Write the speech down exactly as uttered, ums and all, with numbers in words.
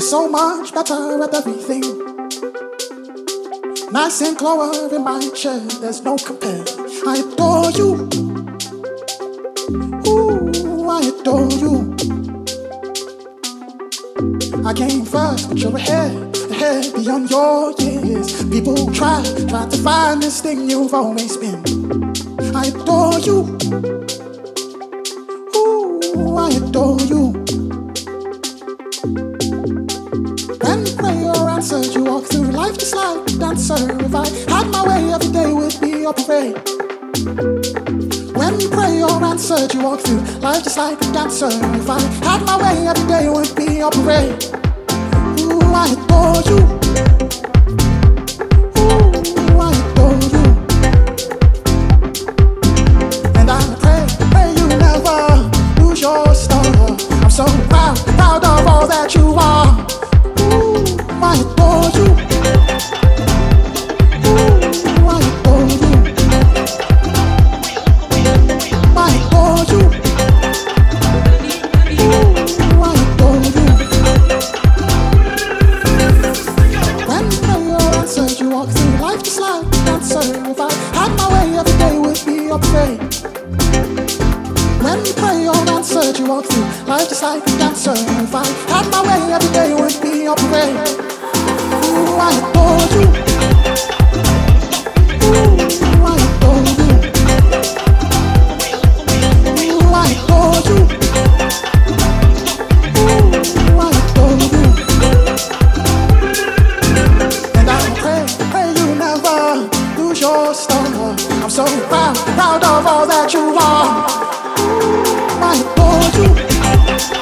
so much better at everything. Nice and glow in my chair, there's no compare. I adore you. Ooh, I adore you. I came first, but you're ahead, ahead beyond your years. People try, try to find this thing you've always been. I adore you. Ooh, I adore you. When prayer answered, you walk through life just like a dancer. If I had my way, every day would be a parade. When prayer answered, you walk through life just like a dancer. If I had my way, every day would be a parade. Ooh, I adore you. Ooh, I adore you. And I pray, pray you never lose your star. I'm so proud, proud of all that you are. I adore you. Ooh, I adore you. I adore you. Ooh, I adore you. When prayer answered, you walk through life just like a dancer. If I had my way, every day would be a parade. When prayer answered, you walk through life just like a dancer. If I had my way, every day would be a parade. Ooh, I adore you. Ooh, I adore you. Ooh, I adore you. Ooh, I adore you. And I pray, pray you never lose your star. I'm so proud, proud of all that you are. Ooh, I adore you.